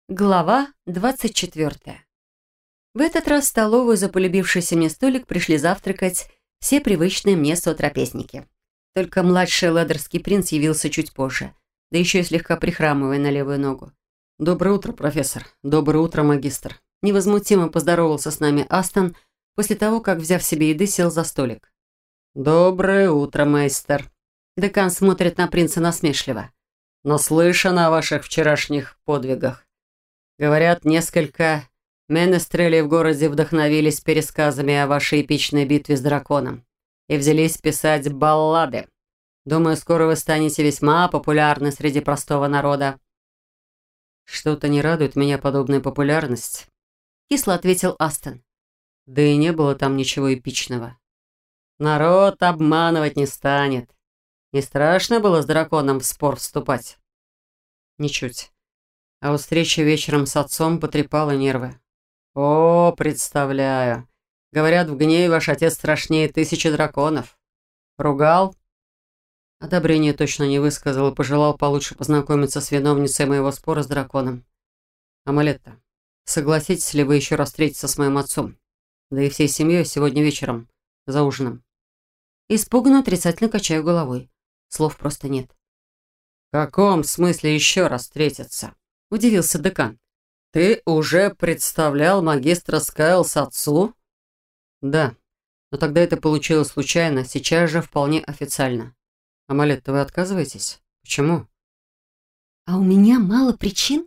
Глава 24. В этот раз в столовую за полюбившийся мне столик пришли завтракать все привычные мне сотрапезники. Только младший ледерский принц явился чуть позже, да еще и слегка прихрамывая на левую ногу. «Доброе утро, профессор. Доброе утро, магистр». Невозмутимо поздоровался с нами Астон после того, как, взяв себе еды, сел за столик. «Доброе утро, мейстер». Декан смотрит на принца насмешливо. «Наслышан о ваших вчерашних подвигах. Говорят, несколько менестрелей в городе вдохновились пересказами о вашей эпичной битве с драконом и взялись писать баллады. Думаю, скоро вы станете весьма популярны среди простого народа». «Что-то не радует меня подобная популярность», — кисло ответил Астон. «Да и не было там ничего эпичного». «Народ обманывать не станет. Не страшно было с драконом в спор вступать?» «Ничуть. А вот встреча вечером с отцом потрепала нервы». «О, представляю. Говорят, в гневе ваш отец страшнее 1000 драконов. Ругал?» Одобрение точно не высказал и пожелал получше познакомиться с виновницей моего спора с драконом. «Амалетта, согласитесь ли вы еще раз встретиться с моим отцом? Да и всей семьей сегодня вечером, за ужином?» Испуганно отрицательно качаю головой. Слов просто нет. «В каком смысле еще раз встретиться?» – удивился декан. «Ты уже представлял магистра Скайлс отцу?» «Да, но тогда это получилось случайно, сейчас же вполне официально. Амалетта, вы отказываетесь? Почему?» «А у меня мало причин?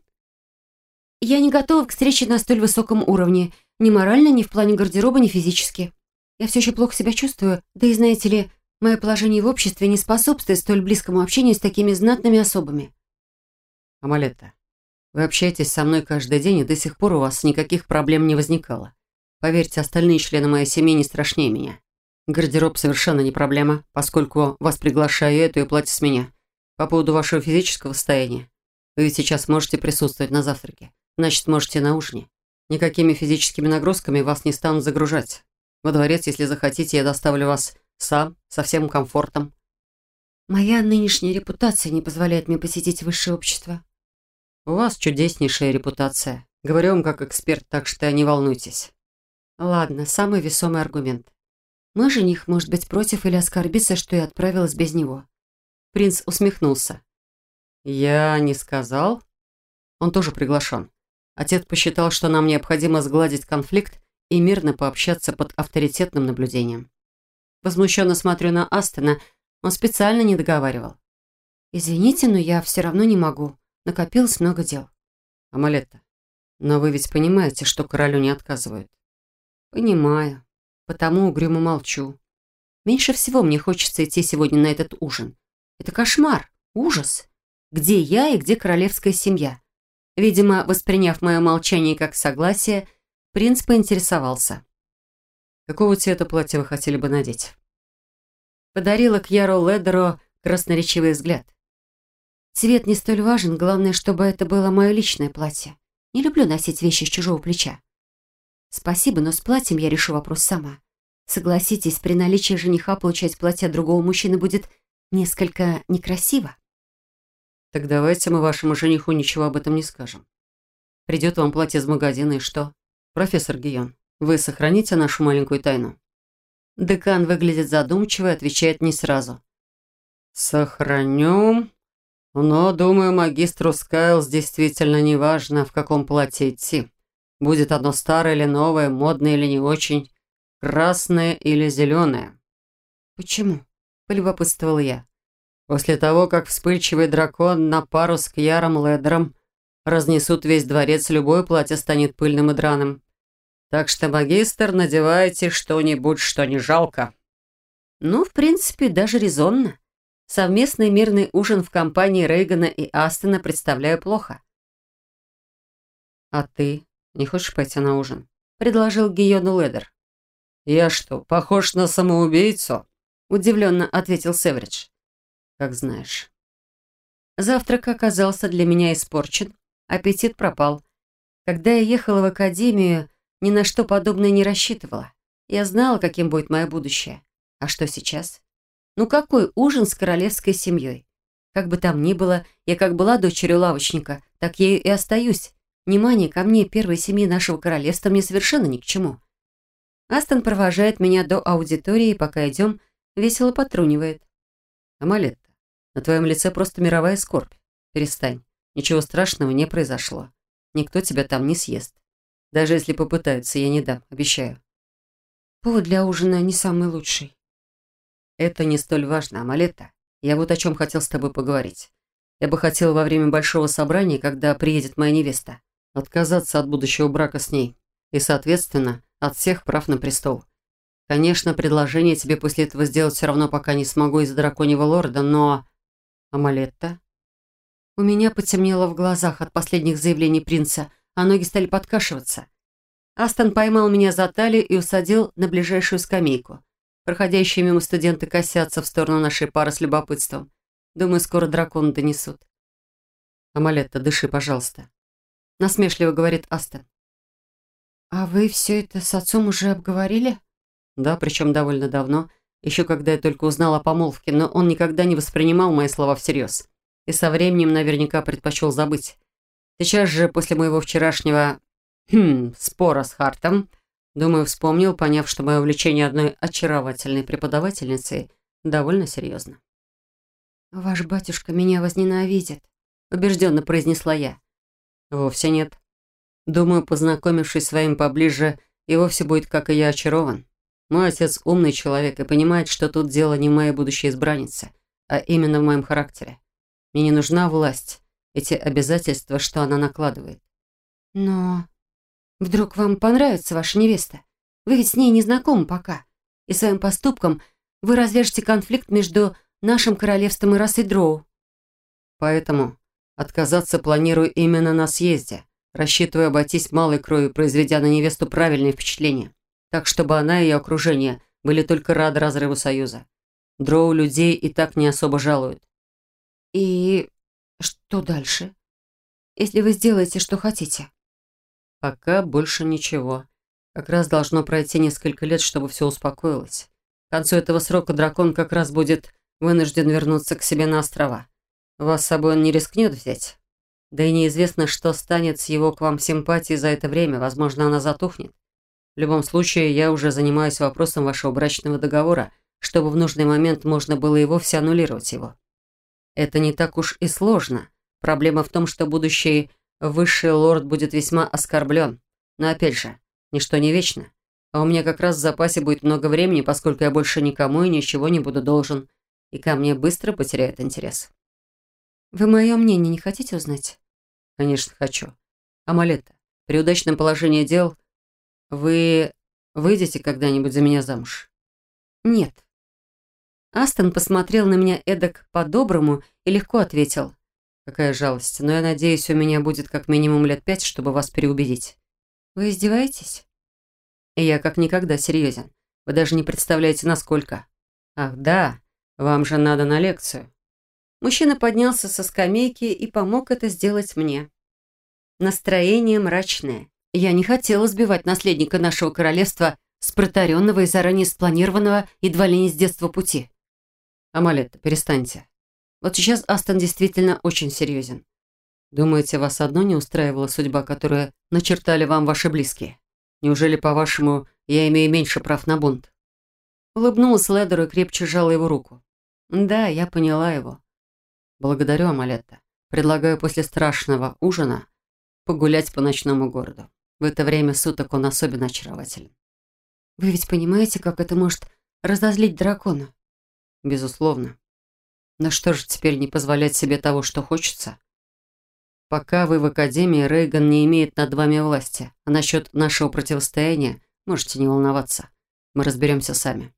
Я не готова к встрече на столь высоком уровне. Ни морально, ни в плане гардероба, ни физически. Я все еще плохо себя чувствую. Да и, знаете ли, мое положение в обществе не способствует столь близкому общению с такими знатными особами». «Амалетта, вы общаетесь со мной каждый день, и до сих пор у вас никаких проблем не возникало. Поверьте, остальные члены моей семьи не страшнее меня. Гардероб совершенно не проблема, поскольку вас приглашаю эту и платье с меня. По поводу вашего физического состояния. Вы ведь сейчас можете присутствовать на завтраке. Значит, можете на ужине. Никакими физическими нагрузками вас не станут загружать. Во дворец, если захотите, я доставлю вас сам, со всем комфортом». Моя нынешняя репутация не позволяет мне посетить высшее общество. «У вас чудеснейшая репутация. Говорю вам как эксперт, так что не волнуйтесь». Ладно, самый весомый аргумент. Мой жених может быть против или оскорбиться, что я отправилась без него. Принц усмехнулся. «Я не сказал?» Он тоже приглашен. Отец посчитал, что нам необходимо сгладить конфликт и мирно пообщаться под авторитетным наблюдением. Возмущенно смотрю на Астона, он специально не договаривал. «Извините, но я все равно не могу. Накопилось много дел». «Амалетта, но вы ведь понимаете, что королю не отказывают?» «Понимаю. Потому угрюмо молчу. Меньше всего мне хочется идти сегодня на этот ужин. Это кошмар, ужас. Где я и где королевская семья?» Видимо, восприняв мое молчание как согласие, принц поинтересовался. «Какого цвета платья вы хотели бы надеть?» Подарила Кьяру Ледеру красноречивый взгляд. «Цвет не столь важен, главное, чтобы это было мое личное платье. Не люблю носить вещи с чужого плеча». «Спасибо, но с платьем я решу вопрос сама. Согласитесь, при наличии жениха получать платье от другого мужчины будет несколько некрасиво». «Так давайте мы вашему жениху ничего об этом не скажем. Придет вам платье из магазина, и что? Профессор Гийон, вы сохраните нашу маленькую тайну?» Декан выглядит задумчиво и отвечает не сразу. «Сохраню, но, думаю, магистру Скайлс действительно не важно, в каком платье идти. Будет оно старое или новое, модное или не очень, красное или зеленое». «Почему?» – полюбопытствовала я. «После того, как вспыльчивый дракон на пару с Кьяром Ледером разнесут весь дворец, любое платье станет пыльным и драным. Так что, магистр, надевайте что-нибудь, что не жалко». Ну, в принципе, даже резонно. Совместный мирный ужин в компании Рейгана и Астона представляю плохо. «А ты не хочешь пойти на ужин?» – предложил Гийону Ледер. «Я что, похож на самоубийцу?» – удивленно ответил Северидж. «Как знаешь». Завтрак оказался для меня испорчен, аппетит пропал. Когда я ехала в академию, ни на что подобное не рассчитывала. Я знала, каким будет мое будущее. А что сейчас? Ну какой ужин с королевской семьей? Как бы там ни было, я как была дочерью лавочника, так ею и остаюсь. Внимание ко мне первой семьи нашего королевства мне совершенно ни к чему. Астон провожает меня до аудитории, и пока идем, весело потрунивает. Амалетта, на твоем лице просто мировая скорбь. Перестань. Ничего страшного не произошло. Никто тебя там не съест. Даже если попытаются, я не дам, обещаю. Повод для ужина не самый лучший. Это не столь важно, Амалетта. Я вот о чем хотел с тобой поговорить. Я бы хотел во время большого собрания, когда приедет моя невеста, отказаться от будущего брака с ней и, соответственно, от всех прав на престол. Конечно, предложение тебе после этого сделать все равно пока не смогу из-за драконьего лорда, но... Амалетта? У меня потемнело в глазах от последних заявлений принца, а ноги стали подкашиваться. Астон поймал меня за талию и усадил на ближайшую скамейку. Проходящие мимо студенты косятся в сторону нашей пары с любопытством. Думаю, скоро дракона донесут. Амалетта, дыши, пожалуйста. Насмешливо говорит Астон. А вы все это с отцом уже обговорили? Да, причем довольно давно. Еще когда я только узнал о помолвке, но он никогда не воспринимал мои слова всерьез. И со временем наверняка предпочел забыть. Сейчас же, после моего вчерашнего спора с Хартом, думаю, вспомнил, поняв, что мое увлечение одной очаровательной преподавательницей довольно серьезно. «Ваш батюшка меня возненавидит», — убежденно произнесла я. Вовсе нет. Думаю, познакомившись с вами поближе, и вовсе будет, как и я, очарован. Мой отец умный человек и понимает, что тут дело не в моей будущей избраннице, а именно в моем характере. Мне не нужна власть, эти обязательства, что она накладывает. Но вдруг вам понравится ваша невеста? Вы ведь с ней не знакомы пока. И своим поступком вы развяжете конфликт между нашим королевством и расой Дроу. Поэтому отказаться планирую именно на съезде, рассчитывая обойтись малой кровью, произведя на невесту правильное впечатление, так чтобы она и ее окружение были только рады разрыву союза. Дроу людей и так не особо жалуют. И что дальше? Если вы сделаете, что хотите? Пока больше ничего. Как раз должно пройти несколько лет, чтобы все успокоилось. К концу этого срока дракон как раз будет вынужден вернуться к себе на острова. Вас с собой он не рискнет взять. Да и неизвестно, что станет с его к вам симпатией за это время. Возможно, она затухнет. В любом случае, я уже занимаюсь вопросом вашего брачного договора, чтобы в нужный момент можно было и вовсе аннулировать его. Это не так уж и сложно. Проблема в том, что будущий высший лорд будет весьма оскорблен. Но опять же, ничто не вечно. А у меня как раз в запасе будет много времени, поскольку я больше никому и ничего не буду должен. И ко мне быстро потеряет интерес. Вы мое мнение не хотите узнать? Конечно, хочу. Амалетта, при удачном положении дел вы выйдете когда-нибудь за меня замуж? Нет. Астон посмотрел на меня эдак по-доброму и легко ответил. Какая жалость, но я надеюсь, у меня будет как минимум лет 5, чтобы вас переубедить. Вы издеваетесь? И я как никогда серьезен. Вы даже не представляете, насколько. Ах, да, вам же надо на лекцию. Мужчина поднялся со скамейки и помог это сделать мне. Настроение мрачное. Я не хотела сбивать наследника нашего королевства с протаренного и заранее спланированного едва ли не с детства пути. Амалетта, перестаньте. Вот сейчас Астон действительно очень серьезен. Думаете, вас одно не устраивала судьба, которую начертали вам ваши близкие? Неужели, по-вашему, я имею меньше прав на бунт? Улыбнулась Ледеру и крепче сжала его руку. Да, я поняла его. Благодарю, Амалетта. Предлагаю после страшного ужина погулять по ночному городу. В это время суток он особенно очарователен. Вы ведь понимаете, как это может разозлить дракона? Безусловно. Но что же теперь не позволять себе того, что хочется? Пока вы в Академии, Рейган не имеет над вами власти. А насчет нашего противостояния можете не волноваться. Мы разберемся сами.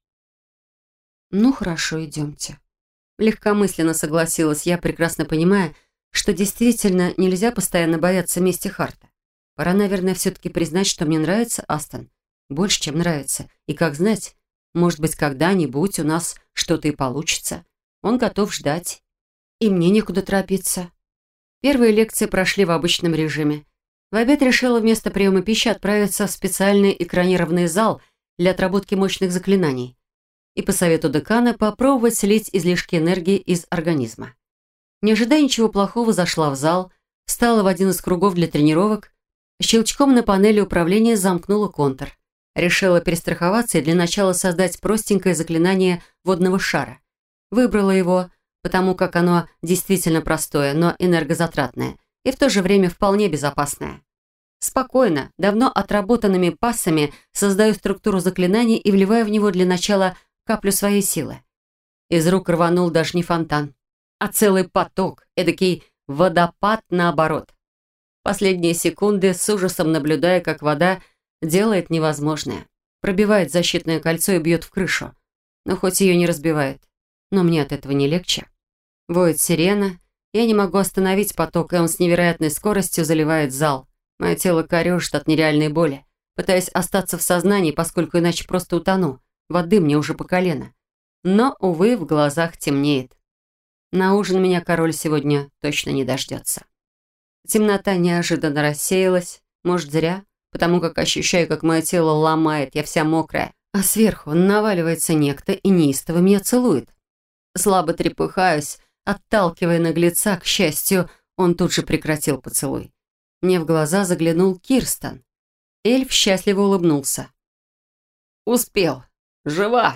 Ну, хорошо, идемте. Легкомысленно согласилась я, прекрасно понимая, что действительно нельзя постоянно бояться мести Харта. Пора, наверное, все-таки признать, что мне нравится Астон. Больше, чем нравится. И как знать, может быть, когда-нибудь у нас что-то и получится. Он готов ждать. И мне некуда торопиться. Первые лекции прошли в обычном режиме. В обед решила вместо приема пищи отправиться в специальный экранированный зал для отработки мощных заклинаний и по совету декана попробовать слить излишки энергии из организма. Не ожидая ничего плохого, зашла в зал, встала в один из кругов для тренировок Щелчком на панели управления замкнула контур. Решила перестраховаться и для начала создать простенькое заклинание водного шара. Выбрала его, потому как оно действительно простое, но энергозатратное, и в то же время вполне безопасное. Спокойно, давно отработанными пассами создаю структуру заклинаний и вливаю в него для начала каплю своей силы. Из рук рванул даже не фонтан, а целый поток, эдакий водопад наоборот. Последние секунды с ужасом наблюдая, как вода делает невозможное. Пробивает защитное кольцо и бьет в крышу. Но хоть ее не разбивает. Но мне от этого не легче. Воет сирена, я не могу остановить поток, и он с невероятной скоростью заливает зал. Мое тело корежит от нереальной боли, пытаясь остаться в сознании, поскольку иначе просто утону. Воды мне уже по колено. Но, увы, в глазах темнеет. На ужин меня король сегодня точно не дождется. Темнота неожиданно рассеялась, может, зря, потому как ощущаю, как мое тело ломает, я вся мокрая, а сверху наваливается некто и неистово меня целует. Слабо трепыхаюсь, отталкивая наглеца, к счастью, он тут же прекратил поцелуй. Мне в глаза заглянул Кирстен. Эльф счастливо улыбнулся. «Успел. Жива!»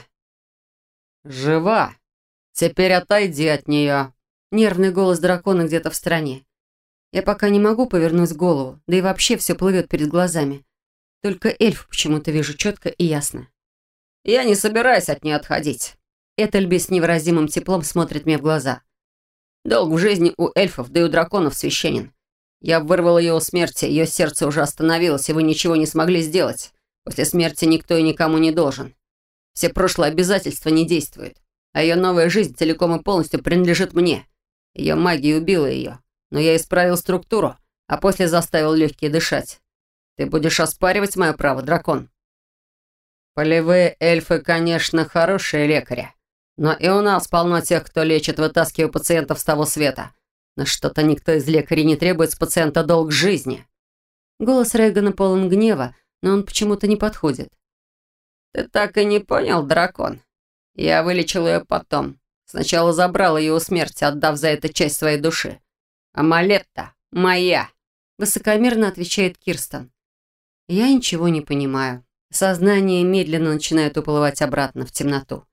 «Жива! Теперь отойди от нее!» Нервный голос дракона где-то в стороне. Я пока не могу повернуть голову, да и вообще все плывет перед глазами. Только эльф почему-то вижу четко и ясно. «Я не собираюсь от нее отходить». Этельби с невыразимым теплом смотрит мне в глаза. «Долг в жизни у эльфов, да и у драконов священен. Я вырвал ее у смерти, ее сердце уже остановилось, и вы ничего не смогли сделать. После смерти никто и никому не должен. Все прошлые обязательства не действуют, а ее новая жизнь целиком и полностью принадлежит мне. Ее магия убила ее, но я исправил структуру, а после заставил легкие дышать. Ты будешь оспаривать мое право, дракон?» «Полевые эльфы, конечно, хорошие лекари, но и у нас полно тех, кто лечит, вытаскивая пациентов с того света. Но что-то никто из лекарей не требует с пациента долг жизни». Голос Рейгана полон гнева, но он почему-то не подходит. «Ты так и не понял, дракон? Я вылечил ее потом. Сначала забрал ее у смерти, отдав за это часть своей души. Амалетта моя!» Высокомерно отвечает Кирстен. Я ничего не понимаю. Сознание медленно начинает уплывать обратно в темноту.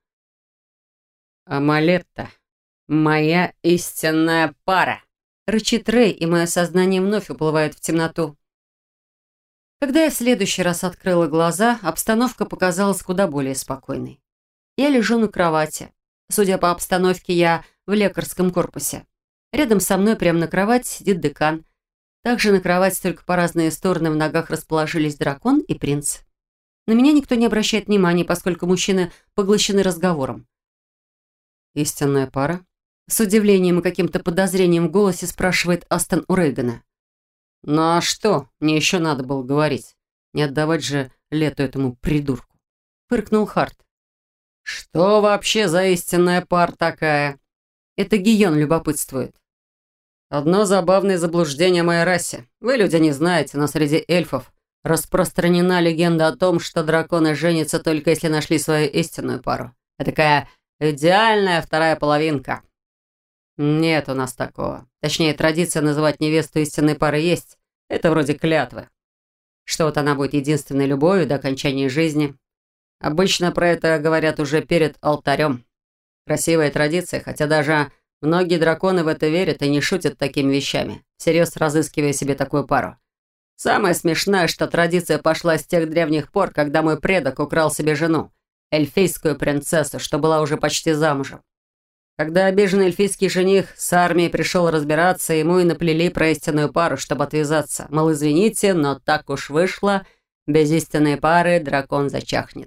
«Амалетта, моя истинная пара!» Рычит Рей, и мое сознание вновь уплывает в темноту. Когда я в следующий раз открыла глаза, обстановка показалась куда более спокойной. Я лежу на кровати. Судя по обстановке, я в лекарском корпусе. Рядом со мной, прямо на кровати, сидит декан. Также на кровати, только по разные стороны в ногах расположились дракон и принц. На меня никто не обращает внимания, поскольку мужчины поглощены разговором. «Истинная пара?» С удивлением и каким-то подозрением в голосе спрашивает Астон у Рейгана. «Ну а что мне еще надо было говорить? Не отдавать же Лету этому придурку!» Фыркнул Харт. «Что вообще за истинная пара такая?» Это Гийон любопытствует. «Одно забавное заблуждение о моей расе. Вы, люди, не знаете, но среди эльфов распространена легенда о том, что драконы женятся только если нашли свою истинную пару. Это такая идеальная вторая половинка. Нет у нас такого. Точнее, традиция называть невесту истинной парой есть. Это вроде клятвы. Что вот она будет единственной любовью до окончания жизни. Обычно про это говорят уже перед алтарем. Красивая традиция, хотя даже многие драконы в это верят и не шутят такими вещами, всерьез разыскивая себе такую пару. Самое смешное, что традиция пошла с тех древних пор, когда мой предок украл себе жену, эльфийскую принцессу, что была уже почти замужем. Когда обиженный эльфийский жених с армией пришел разбираться, ему и наплели про истинную пару, чтобы отвязаться. Мол, извините, но так уж вышло, без истинной пары дракон зачахнет.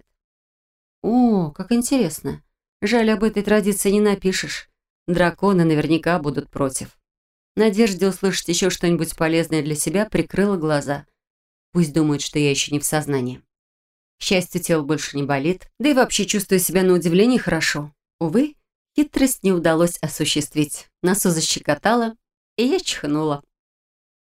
О, как интересно. Жаль, об этой традиции не напишешь. Драконы наверняка будут против. В надежде услышать еще что-нибудь полезное для себя, прикрыла глаза. Пусть думают, что я еще не в сознании. К счастью, тело больше не болит, да и вообще чувствую себя на удивление хорошо. Увы, хитрость не удалось осуществить. Носу защекотало, и я чихнула.